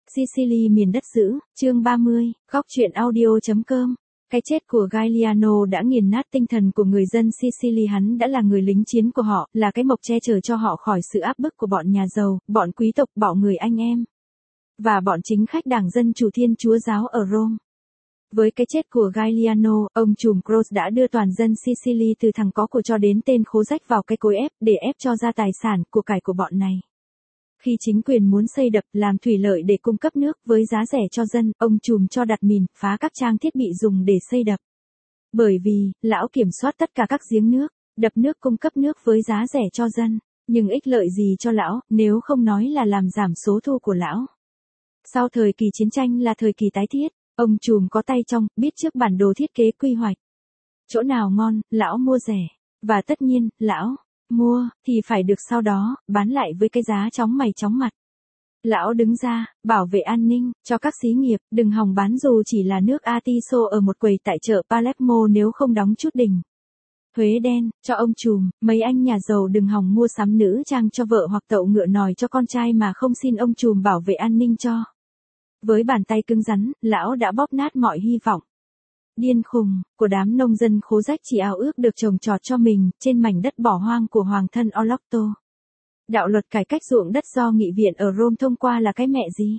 Sicily miền đất dữ, chương 30, góc truyện audio.com. Cái chết của Giuliano đã nghiền nát tinh thần của người dân Sicily. Hắn đã là người lính chiến của họ, là cái mộc che chở cho họ khỏi sự áp bức của bọn nhà giàu, bọn quý tộc, bạo người anh em và bọn chính khách đảng Dân Chủ Thiên Chúa giáo ở Rome. Với cái chết của Giuliano, ông trùm Croce đã đưa toàn dân Sicily từ thằng có của cho đến tên khố rách vào cái cối ép để ép cho ra tài sản của cải của bọn này. Khi chính quyền muốn xây đập, làm thủy lợi để cung cấp nước với giá rẻ cho dân, ông trùm cho đặt mìn, phá các trang thiết bị dùng để xây đập. Bởi vì, lão kiểm soát tất cả các giếng nước, đập nước cung cấp nước với giá rẻ cho dân. Nhưng ích lợi gì cho lão, nếu không nói là làm giảm số thu của lão. Sau thời kỳ chiến tranh là thời kỳ tái thiết, ông trùm có tay trong, biết trước bản đồ thiết kế quy hoạch. Chỗ nào ngon, lão mua rẻ. Và tất nhiên, lão mua, thì phải được sau đó, bán lại với cái giá chóng mày chóng mặt. Lão đứng ra, bảo vệ an ninh, cho các xí nghiệp, đừng hòng bán dù chỉ là nước atiso ở một quầy tại chợ Palermo nếu không đóng chút đỉnh thuế đen, cho ông trùm, mấy anh nhà giàu đừng hòng mua sắm nữ trang cho vợ hoặc tậu ngựa nòi cho con trai mà không xin ông trùm bảo vệ an ninh cho. Với bàn tay cứng rắn, lão đã bóp nát mọi hy vọng điên khùng của đám nông dân khố rách chỉ ao ước được trồng trọt cho mình trên mảnh đất bỏ hoang của hoàng thân Olotto. Đạo luật cải cách ruộng đất do nghị viện ở Rome thông qua là cái mẹ gì?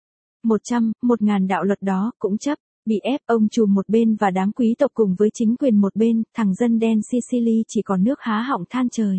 100.000 đạo luật đó cũng chấp, bị ép ông trùm một bên và đám quý tộc cùng với chính quyền một bên, thằng dân đen Sicily chỉ còn nước há họng than trời.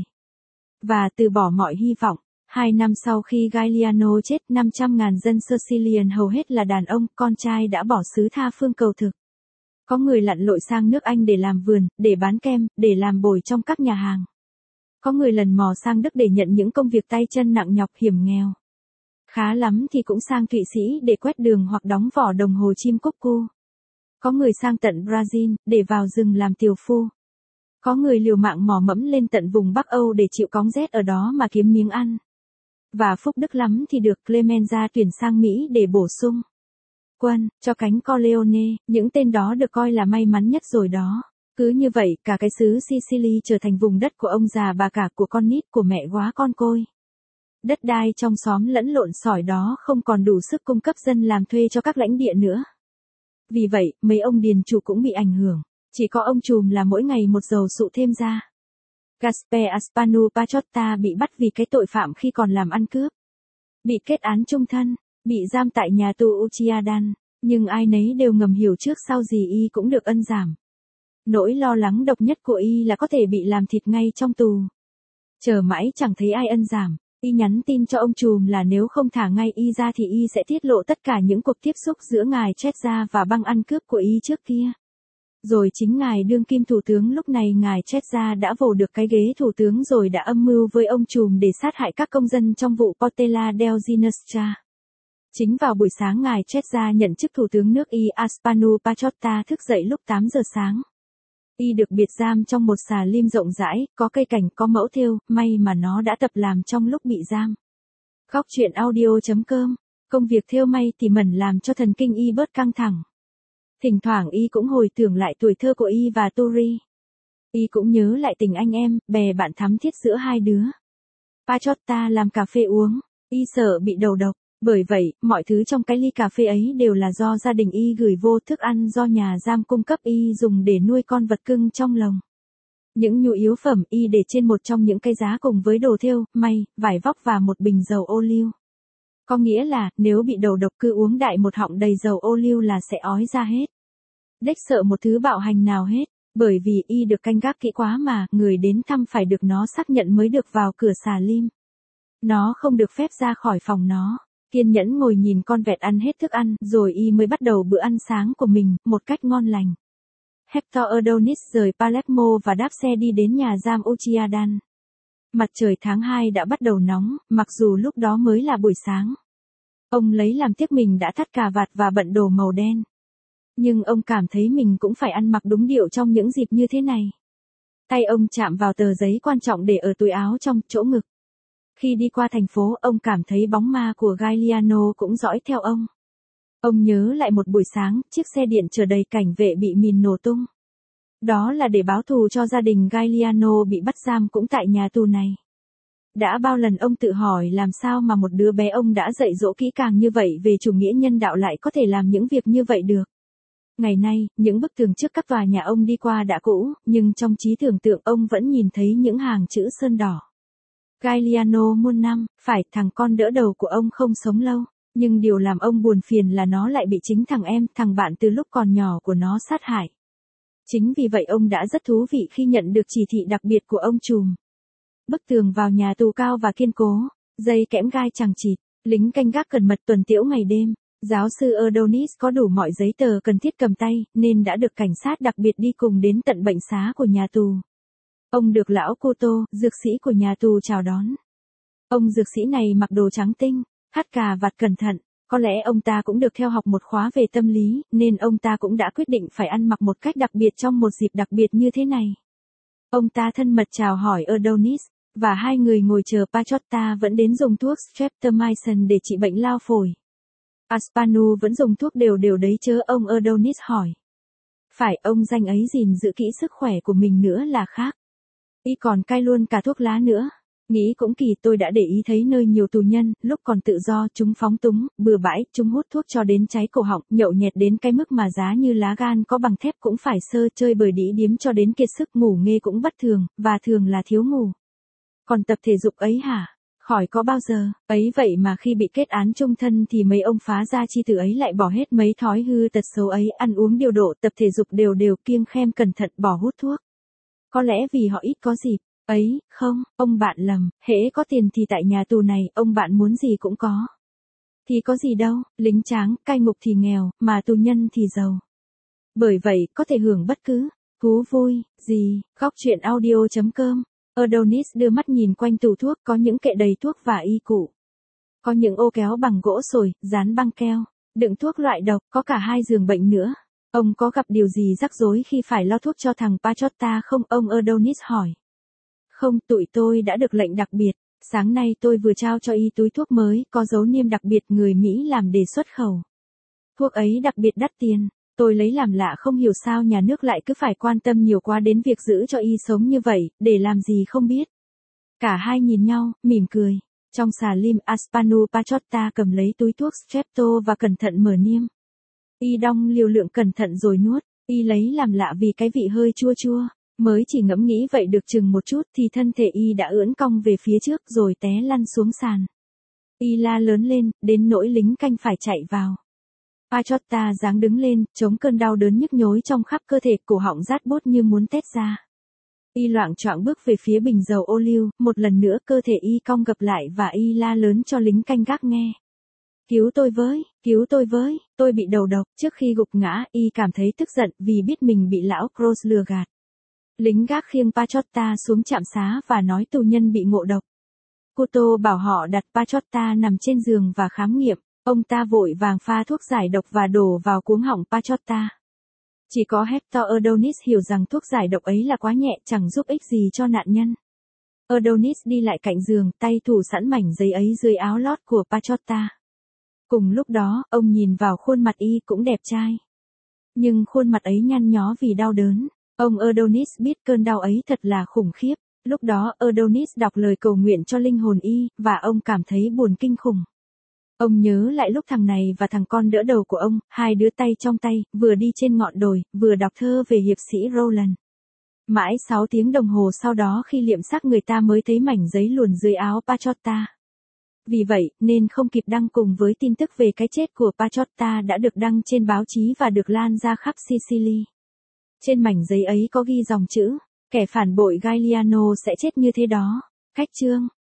Và từ bỏ mọi hy vọng. 2 năm sau khi Giuliano chết, 500.000 dân Sicilian hầu hết là đàn ông, con trai đã bỏ xứ tha phương cầu thực. Có người lặn lội sang nước Anh để làm vườn, để bán kem, để làm bồi trong các nhà hàng. Có người lần mò sang Đức để nhận những công việc tay chân nặng nhọc hiểm nghèo. Khá lắm thì cũng sang Thụy Sĩ để quét đường hoặc đóng vỏ đồng hồ chim cúc cu. Có người sang tận Brazil, để vào rừng làm tiều phu. Có người liều mạng mò mẫm lên tận vùng Bắc Âu để chịu cóng rét ở đó mà kiếm miếng ăn. Và phúc đức lắm thì được Clemenza tuyển sang Mỹ để bổ sung quân cho cánh Corleone, những tên đó được coi là may mắn nhất rồi đó. Cứ như vậy, cả cái xứ Sicily trở thành vùng đất của ông già bà cả, của con nít, của mẹ góa con côi. Đất đai trong xóm lẫn lộn sỏi đó không còn đủ sức cung cấp dân làm thuê cho các lãnh địa nữa. Vì vậy, mấy ông điền chủ cũng bị ảnh hưởng. Chỉ có ông trùm là mỗi ngày một dầu sụ thêm ra. Gaspare Aspanu Pachotta bị bắt vì cái tội phạm khi còn làm ăn cướp. Bị kết án chung thân, bị giam tại nhà tù Uchiadan, nhưng ai nấy đều ngầm hiểu trước sau gì y cũng được ân giảm. Nỗi lo lắng độc nhất của y là có thể bị làm thịt ngay trong tù. Chờ mãi chẳng thấy ai ân giảm, y nhắn tin cho ông trùm là nếu không thả ngay y ra thì y sẽ tiết lộ tất cả những cuộc tiếp xúc giữa ngài Chetza và băng ăn cướp của y trước kia. Rồi chính ngài đương kim thủ tướng lúc này, ngài Chetza đã vồ được cái ghế thủ tướng rồi đã âm mưu với ông trùm để sát hại các công dân trong vụ Portella del Ginestra. Chính vào buổi sáng ngài Chetza nhận chức thủ tướng nước y, Aspanu Pachotta thức dậy lúc 8 giờ sáng. Y được biệt giam trong một xà lim rộng rãi, có cây cảnh, có mẫu thêu, may mà nó đã tập làm trong lúc bị giam. Góc truyện audio.com. Công việc thêu may tỉ mẩn làm cho thần kinh y bớt căng thẳng. Thỉnh thoảng y cũng hồi tưởng lại tuổi thơ của y và Turi. Y cũng nhớ lại tình anh em, bè bạn thắm thiết giữa hai đứa. Pachotta làm cà phê uống, y sợ bị đầu độc. Bởi vậy, mọi thứ trong cái ly cà phê ấy đều là do gia đình y gửi vô, thức ăn do nhà giam cung cấp y dùng để nuôi con vật cưng trong lồng. Những nhu yếu phẩm y để trên một trong những cái giá cùng với đồ thêu, may, vải vóc và một bình dầu ô liu. Có nghĩa là, nếu bị đầu độc cứ uống đại một họng đầy dầu ô liu là sẽ ói ra hết. Đếch sợ một thứ bạo hành nào hết, bởi vì y được canh gác kỹ quá mà, người đến thăm phải được nó xác nhận mới được vào cửa xà lim. Nó không được phép ra khỏi phòng nó. Kiên nhẫn ngồi nhìn con vẹt ăn hết thức ăn, rồi y mới bắt đầu bữa ăn sáng của mình, một cách ngon lành. Hector Adonis rời Palermo và đáp xe đi đến nhà giam Uchiadan. Mặt trời tháng 2 đã bắt đầu nóng, mặc dù lúc đó mới là buổi sáng. Ông lấy làm tiếc mình đã thắt cà vạt và bận đồ màu đen. Nhưng ông cảm thấy mình cũng phải ăn mặc đúng điệu trong những dịp như thế này. Tay ông chạm vào tờ giấy quan trọng để ở túi áo trong chỗ ngực. Khi đi qua thành phố, ông cảm thấy bóng ma của Giuliano cũng dõi theo ông. Ông nhớ lại một buổi sáng, chiếc xe điện chở đầy cảnh vệ bị mìn nổ tung. Đó là để báo thù cho gia đình Giuliano bị bắt giam cũng tại nhà tù này. Đã bao lần ông tự hỏi làm sao mà một đứa bé ông đã dạy dỗ kỹ càng như vậy về chủ nghĩa nhân đạo lại có thể làm những việc như vậy được. Ngày nay, những bức tường trước các tòa nhà ông đi qua đã cũ, nhưng trong trí tưởng tượng ông vẫn nhìn thấy những hàng chữ sơn đỏ. Gagliano muôn năm, phải, thằng con đỡ đầu của ông không sống lâu. Nhưng điều làm ông buồn phiền là nó lại bị chính thằng bạn từ lúc còn nhỏ của nó sát hại. Chính vì vậy ông đã rất thú vị khi nhận được chỉ thị đặc biệt của ông trùm. Bức tường vào nhà tù cao và kiên cố, dây kẽm gai chằng chịt, lính canh gác cẩn mật tuần tiễu ngày đêm. Giáo sư Adonis có đủ mọi giấy tờ cần thiết cầm tay, nên đã được cảnh sát đặc biệt đi cùng đến tận bệnh xá của nhà tù. Ông được lão Couto, dược sĩ của nhà tù chào đón. Ông dược sĩ này mặc đồ trắng tinh, hắt cà vạt cẩn thận, có lẽ ông ta cũng được theo học một khóa về tâm lý, nên ông ta cũng đã quyết định phải ăn mặc một cách đặc biệt trong một dịp đặc biệt như thế này. Ông ta thân mật chào hỏi Adonis, và hai người ngồi chờ Pachotta vẫn đến dùng thuốc streptomycin để trị bệnh lao phổi. Aspanu vẫn dùng thuốc đều đấy chớ, ông Adonis hỏi. Phải, ông danh ấy gìn giữ kỹ sức khỏe của mình nữa là khác. Y còn cai luôn cả thuốc lá nữa. Nghĩ cũng kỳ, tôi đã để ý thấy nơi nhiều tù nhân, lúc còn tự do chúng phóng túng, bừa bãi, chúng hút thuốc cho đến cháy cổ họng, nhậu nhẹt đến cái mức mà giá như lá gan có bằng thép cũng phải sơ, chơi bời đĩ điếm cho đến kiệt sức, ngủ nghê cũng bất thường, và thường là thiếu ngủ. Còn tập thể dục ấy hả? Khỏi có bao giờ, ấy vậy mà khi bị kết án chung thân thì mấy ông phá gia chi tử ấy lại bỏ hết mấy thói hư tật xấu ấy, ăn uống điều độ, tập thể dục đều kiêng khem cẩn thận, bỏ hút thuốc. Có lẽ vì họ ít có dịp. Ấy, không, ông bạn lầm, hễ có tiền thì tại nhà tù này, ông bạn muốn gì cũng có. Thì có gì đâu, lính tráng, cai ngục thì nghèo, mà tù nhân thì giàu. Bởi vậy, có thể hưởng bất cứ thú vui gì. Góc truyện audio.com. Adonis đưa mắt nhìn quanh tủ thuốc, có những kệ đầy thuốc và y cụ. Có những ô kéo bằng gỗ sồi, dán băng keo, đựng thuốc loại độc, có cả 2 giường bệnh nữa. Ông có gặp điều gì rắc rối khi phải lo thuốc cho thằng Pachotta không? Ông Adonis hỏi. Không, tụi tôi đã được lệnh đặc biệt. Sáng nay tôi vừa trao cho y túi thuốc mới, có dấu niêm đặc biệt người Mỹ làm để xuất khẩu. Thuốc ấy đặc biệt đắt tiền. Tôi lấy làm lạ, không hiểu sao nhà nước lại cứ phải quan tâm nhiều quá đến việc giữ cho y sống như vậy, để làm gì không biết. Cả hai nhìn nhau, mỉm cười. Trong xà lim, Aspanu Pachotta cầm lấy túi thuốc Strepto và cẩn thận mở niêm. Y đong liều lượng cẩn thận rồi nuốt. Y lấy làm lạ vì cái vị hơi chua chua. Mới chỉ ngẫm nghĩ vậy được chừng một chút thì thân thể y đã ưỡn cong về phía trước rồi té lăn xuống sàn. Y la lớn lên, đến nỗi lính canh phải chạy vào. Pachotta giáng đứng lên, chống cơn đau đớn nhức nhối trong khắp cơ thể, cổ họng rát bốt như muốn tét ra. Y loạng choạng bước về phía bình dầu ô liu, một lần nữa cơ thể y cong gập lại và y la lớn cho lính canh gác nghe. Cứu tôi với, tôi bị đầu độc. Trước khi gục ngã, y cảm thấy tức giận vì biết mình bị lão Cross lừa gạt. Lính gác khiêng Pachotta xuống trạm xá và nói tù nhân bị ngộ độc. Couto bảo họ đặt Pachotta nằm trên giường và khám nghiệm. Ông ta vội vàng pha thuốc giải độc và đổ vào cuống họng Pachotta. Chỉ có Hector Adonis hiểu rằng thuốc giải độc ấy là quá nhẹ, chẳng giúp ích gì cho nạn nhân. Adonis đi lại cạnh giường, tay thủ sẵn mảnh giấy ấy dưới áo lót của Pachotta. Cùng lúc đó, ông nhìn vào khuôn mặt y cũng đẹp trai. Nhưng khuôn mặt ấy nhăn nhó vì đau đớn. Ông Adonis biết cơn đau ấy thật là khủng khiếp. Lúc đó Adonis đọc lời cầu nguyện cho linh hồn y, và ông cảm thấy buồn kinh khủng. Ông nhớ lại lúc thằng này và thằng con đỡ đầu của ông, hai đứa tay trong tay, vừa đi trên ngọn đồi, vừa đọc thơ về hiệp sĩ Roland. Mãi 6 tiếng đồng hồ sau đó khi liệm xác người ta mới thấy mảnh giấy luồn dưới áo Pachotta. Vì vậy, nên không kịp đăng cùng với tin tức về cái chết của Pachotta đã được đăng trên báo chí và được lan ra khắp Sicily. Trên mảnh giấy ấy có ghi dòng chữ, kẻ phản bội Gagliano sẽ chết như thế đó. Cách chương